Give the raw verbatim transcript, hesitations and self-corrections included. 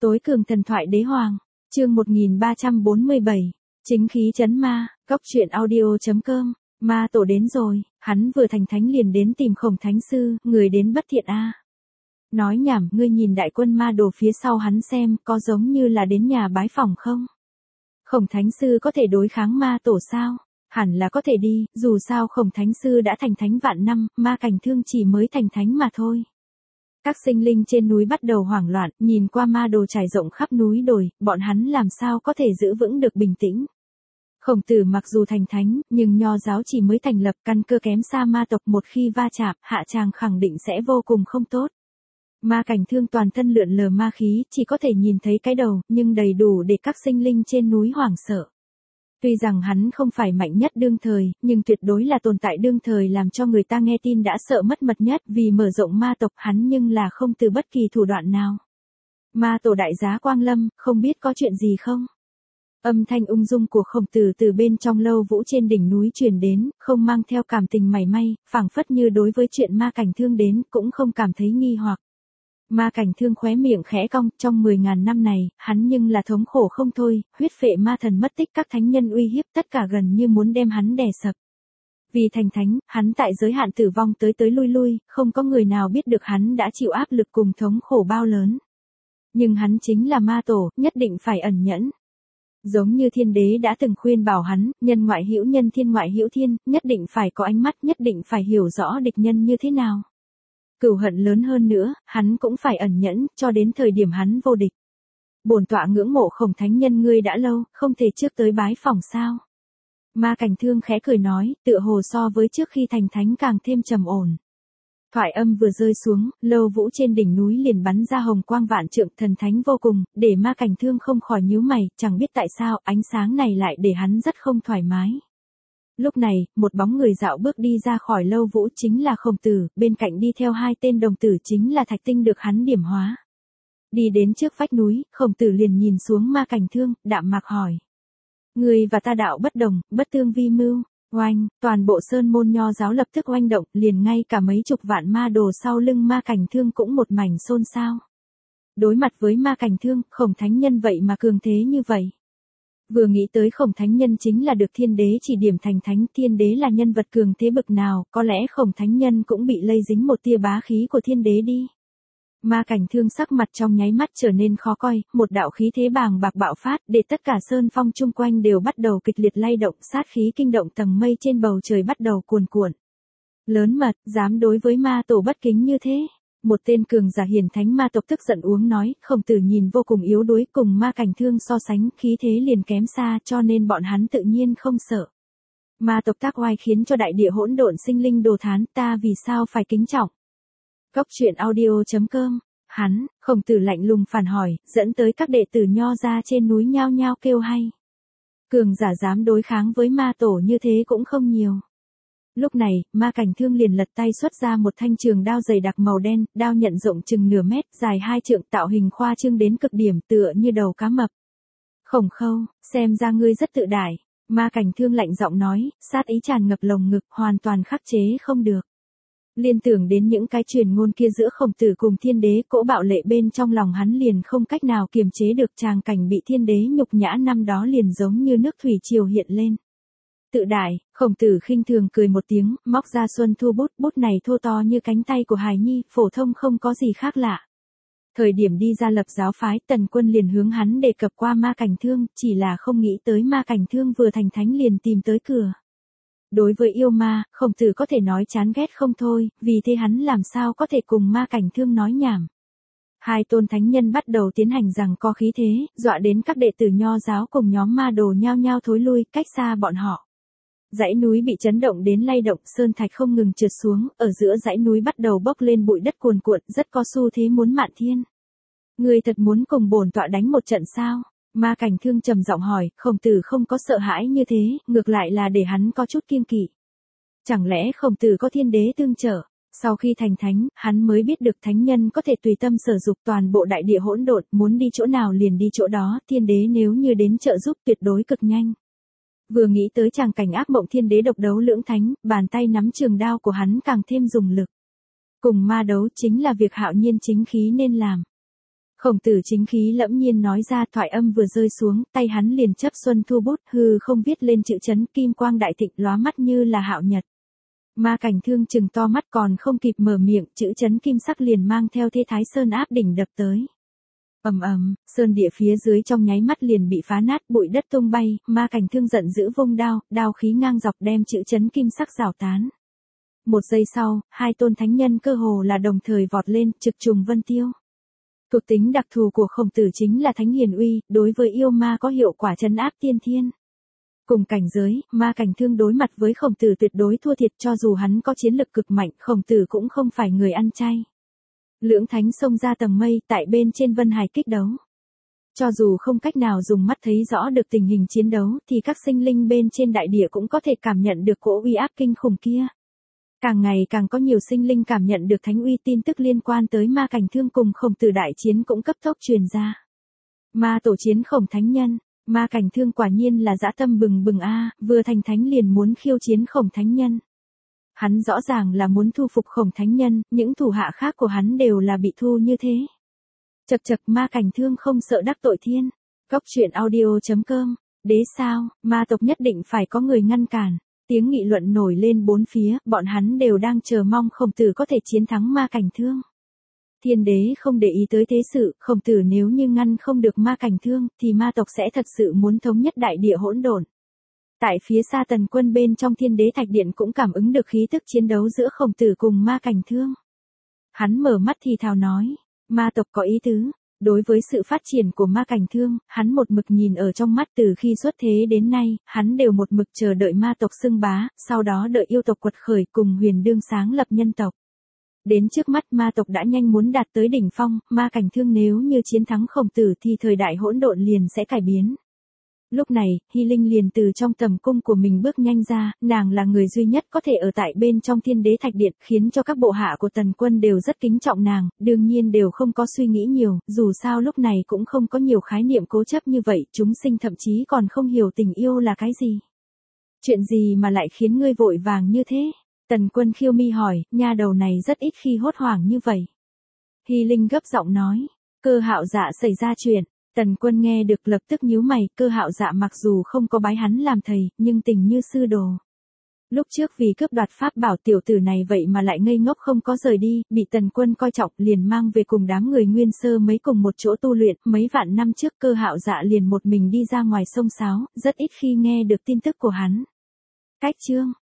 Tối cường thần thoại đế hoàng, chương một nghìn ba trăm bốn mươi bảy, chính khí trấn ma, cóc truyện audio chấm com, ma tổ đến rồi, hắn vừa thành thánh liền đến tìm Khổng Thánh Sư, người đến bất thiện a. Nói nhảm, ngươi nhìn đại quân ma đồ phía sau hắn xem, có giống như là đến nhà bái phỏng không? Khổng Thánh Sư có thể đối kháng ma tổ sao? Hẳn là có thể đi, dù sao Khổng Thánh Sư đã thành thánh vạn năm, ma cảnh thương chỉ mới thành thánh mà thôi. Các sinh linh trên núi bắt đầu hoảng loạn, nhìn qua ma đồ trải rộng khắp núi đồi, bọn hắn làm sao có thể giữ vững được bình tĩnh. Khổng Tử mặc dù thành thánh, nhưng nho giáo chỉ mới thành lập, căn cơ kém xa ma tộc, một khi va chạm, hạ tràng khẳng định sẽ vô cùng không tốt. Ma cảnh thương toàn thân lượn lờ ma khí, chỉ có thể nhìn thấy cái đầu, nhưng đầy đủ để các sinh linh trên núi hoảng sợ. Tuy rằng hắn không phải mạnh nhất đương thời, nhưng tuyệt đối là tồn tại đương thời làm cho người ta nghe tin đã sợ mất mật nhất, vì mở rộng ma tộc hắn nhưng là không từ bất kỳ thủ đoạn nào. Ma tổ đại giá Quang Lâm, không biết có chuyện gì không? Âm thanh ung dung của Khổng Tử từ bên trong lâu vũ trên đỉnh núi truyền đến, không mang theo cảm tình mảy may, phảng phất như đối với chuyện ma cảnh thương đến, cũng không cảm thấy nghi hoặc. Ma cảnh thương khóe miệng khẽ cong, trong mười ngàn năm này, hắn nhưng là thống khổ không thôi, huyết phệ ma thần mất tích, các thánh nhân uy hiếp, tất cả gần như muốn đem hắn đè sập. Vì thành thánh, hắn tại giới hạn tử vong tới tới lui lui, không có người nào biết được hắn đã chịu áp lực cùng thống khổ bao lớn. Nhưng hắn chính là ma tổ, nhất định phải ẩn nhẫn. Giống như thiên đế đã từng khuyên bảo hắn, nhân ngoại hữu nhân thiên ngoại hữu thiên, nhất định phải có ánh mắt, nhất định phải hiểu rõ địch nhân như thế nào. Cửu hận lớn hơn nữa, hắn cũng phải ẩn nhẫn, cho đến thời điểm hắn vô địch. Bổn tọa ngưỡng mộ Khổng thánh nhân ngươi đã lâu, không thể trước tới bái phỏng sao? Ma cảnh thương khẽ cười nói, tựa hồ so với trước khi thành thánh càng thêm trầm ổn. Thoại âm vừa rơi xuống, lâu vũ trên đỉnh núi liền bắn ra hồng quang vạn trượng, thần thánh vô cùng, để ma cảnh thương không khỏi nhíu mày, chẳng biết tại sao ánh sáng này lại để hắn rất không thoải mái. Lúc này, một bóng người dạo bước đi ra khỏi lâu vũ chính là Khổng Tử, bên cạnh đi theo hai tên đồng tử chính là Thạch Tinh được hắn điểm hóa. Đi đến trước vách núi, Khổng Tử liền nhìn xuống ma cảnh thương, đạm mạc hỏi. Người và ta đạo bất đồng, bất tương vi mưu. Oanh, toàn bộ sơn môn nho giáo lập tức oanh động, liền ngay cả mấy chục vạn ma đồ sau lưng ma cảnh thương cũng một mảnh xôn xao. Đối mặt với ma cảnh thương, Khổng thánh nhân vậy mà cường thế như vậy. Vừa nghĩ tới Khổng thánh nhân chính là được thiên đế chỉ điểm thành thánh, thiên đế là nhân vật cường thế bực nào, có lẽ Khổng thánh nhân cũng bị lây dính một tia bá khí của thiên đế đi. Ma cảnh thương sắc mặt trong nháy mắt trở nên khó coi, một đạo khí thế bàng bạc bạo phát, để tất cả sơn phong chung quanh đều bắt đầu kịch liệt lay động, sát khí kinh động tầng mây trên bầu trời bắt đầu cuồn cuộn. Lớn mật, dám đối với ma tổ bất kính như thế. Một tên cường giả hiển thánh ma tộc tức giận uống nói, Khổng Tử nhìn vô cùng yếu đuối, cùng ma cảnh thương so sánh, khí thế liền kém xa, cho nên bọn hắn tự nhiên không sợ. Ma tộc tác oai khiến cho đại địa hỗn độn sinh linh đồ thán, ta vì sao phải kính trọng? Cóc truyện audio chấm com, hắn, Khổng Tử lạnh lùng phản hỏi, dẫn tới các đệ tử nho ra trên núi nhao nhao kêu hay. Cường giả dám đối kháng với ma tổ như thế cũng không nhiều. Lúc này, ma cảnh thương liền lật tay xuất ra một thanh trường đao dày đặc màu đen, đao nhận rộng chừng nửa mét, dài hai trượng, tạo hình khoa trương đến cực điểm, tựa như đầu cá mập. Khổng Khâu, xem ra ngươi rất tự đại. Ma cảnh thương lạnh giọng nói, sát ý tràn ngập lồng ngực, hoàn toàn khắc chế không được. Liên tưởng đến những cái truyền ngôn kia giữa Khổng Tử cùng thiên đế, cỗ bạo lệ bên trong lòng hắn liền không cách nào kiềm chế được, tràng cảnh bị thiên đế nhục nhã năm đó liền giống như nước thủy triều hiện lên. Tự đại, Khổng Tử khinh thường cười một tiếng, móc ra Xuân Thu bút, bút này thô to như cánh tay của hài nhi, phổ thông không có gì khác lạ. Thời điểm đi ra lập giáo phái, Tần Quân liền hướng hắn đề cập qua ma cảnh thương, chỉ là không nghĩ tới ma cảnh thương vừa thành thánh liền tìm tới cửa. Đối với yêu ma, Khổng Tử có thể nói chán ghét không thôi, vì thế hắn làm sao có thể cùng ma cảnh thương nói nhảm. Hai tôn thánh nhân bắt đầu tiến hành rằng co khí thế, dọa đến các đệ tử nho giáo cùng nhóm ma đồ nhao nhao thối lui, cách xa bọn họ. Dãy núi bị chấn động đến lay động, sơn thạch không ngừng trượt xuống, ở giữa dãy núi bắt đầu bốc lên bụi đất cuồn cuộn, rất có xu thế muốn mạn thiên. Người thật muốn cùng bổn tọa đánh một trận sao? Ma cảnh thương trầm giọng hỏi, Khổng Tử không có sợ hãi như thế, ngược lại là để hắn có chút kiêng kỵ. Chẳng lẽ Khổng Tử có thiên đế tương trợ? Sau khi thành thánh, hắn mới biết được thánh nhân có thể tùy tâm sở dục, toàn bộ đại địa hỗn độn, muốn đi chỗ nào liền đi chỗ đó, thiên đế nếu như đến trợ giúp tuyệt đối cực nhanh. Vừa nghĩ tới tràng cảnh ác mộng thiên đế độc đấu lưỡng thánh, bàn tay nắm trường đao của hắn càng thêm dùng lực. Cùng ma đấu chính là việc hạo nhiên chính khí nên làm. Khổng Tử chính khí lẫm nhiên nói ra, thoại âm vừa rơi xuống, tay hắn liền chấp xuân thu bút, hư không viết lên chữ chấn, kim quang đại thịnh lóa mắt như là hạo nhật. Ma Cảnh Thương chừng to mắt còn không kịp mở miệng, chữ chấn kim sắc liền mang theo thế thái sơn áp đỉnh đập tới. Ầm ầm, sơn địa phía dưới trong nháy mắt liền bị phá nát, bụi đất tung bay, Ma Cảnh Thương giận dữ vung đao, đao khí ngang dọc đem chữ chấn kim sắc rào tán. Một giây sau, hai tôn thánh nhân cơ hồ là đồng thời vọt lên, trực trùng vân tiêu. Thuộc tính đặc thù của Khổng Tử chính là thánh hiền uy, đối với yêu ma có hiệu quả trấn áp tiên thiên. Cùng cảnh giới, Ma Cảnh Thương đối mặt với Khổng Tử tuyệt đối thua thiệt, cho dù hắn có chiến lực cực mạnh, Khổng Tử cũng không phải người ăn chay. Lưỡng thánh xông ra tầng mây, tại bên trên vân hải kích đấu. Cho dù không cách nào dùng mắt thấy rõ được tình hình chiến đấu, thì các sinh linh bên trên đại địa cũng có thể cảm nhận được cỗ uy áp kinh khủng kia. Càng ngày càng có nhiều sinh linh cảm nhận được thánh uy, tin tức liên quan tới Ma Cảnh Thương cùng Khổng Tử đại chiến cũng cấp tốc truyền ra. Ma tổ chiến Khổng thánh nhân, Ma Cảnh Thương quả nhiên là dã tâm bừng bừng a, vừa thành thánh liền muốn khiêu chiến Khổng thánh nhân. Hắn rõ ràng là muốn thu phục Khổng thánh nhân, những thủ hạ khác của hắn đều là bị thu như thế. Chậc chậc, Ma Cảnh Thương không sợ đắc tội thiên. Góc truyện audio chấm com, đế sao, ma tộc nhất định phải có người ngăn cản. Tiếng nghị luận nổi lên bốn phía, bọn hắn đều đang chờ mong Khổng Tử có thể chiến thắng Ma Cảnh Thương. Thiên đế không để ý tới thế sự, Khổng Tử nếu như ngăn không được Ma Cảnh Thương, thì ma tộc sẽ thật sự muốn thống nhất đại địa hỗn độn. Tại phía xa Tần Quân bên trong Thiên Đế Thạch Điện cũng cảm ứng được khí tức chiến đấu giữa Khổng Tử cùng Ma Cảnh Thương. Hắn mở mắt thì thào nói, ma tộc có ý tứ. Đối với sự phát triển của Ma Cảnh Thương, hắn một mực nhìn ở trong mắt, từ khi xuất thế đến nay, hắn đều một mực chờ đợi ma tộc xưng bá, sau đó đợi yêu tộc quật khởi cùng Huyền Đương sáng lập nhân tộc. Đến trước mắt ma tộc đã nhanh muốn đạt tới đỉnh phong, Ma Cảnh Thương nếu như chiến thắng Khổng Tử thì thời đại hỗn độn liền sẽ cải biến. Lúc này, Hy Linh liền từ trong tầm cung của mình bước nhanh ra, nàng là người duy nhất có thể ở tại bên trong Thiên Đế Thạch Điện, khiến cho các bộ hạ của Tần Quân đều rất kính trọng nàng, đương nhiên đều không có suy nghĩ nhiều, dù sao lúc này cũng không có nhiều khái niệm cố chấp như vậy, chúng sinh thậm chí còn không hiểu tình yêu là cái gì. Chuyện gì mà lại khiến ngươi vội vàng như thế? Tần Quân khiêu mi hỏi, nha đầu này rất ít khi hốt hoảng như vậy. Hy Linh gấp giọng nói, Cơ Hạo Dạ xảy ra chuyện. Tần Quân nghe được lập tức nhíu mày, Cơ Hạo Dạ mặc dù không có bái hắn làm thầy, nhưng tình như sư đồ. Lúc trước vì cướp đoạt pháp bảo tiểu tử này vậy mà lại ngây ngốc không có rời đi, bị Tần Quân coi trọng liền mang về cùng đám người Nguyên Sơ mấy cùng một chỗ tu luyện, mấy vạn năm trước Cơ Hạo Dạ liền một mình đi ra ngoài sông sáo, rất ít khi nghe được tin tức của hắn. Cách chương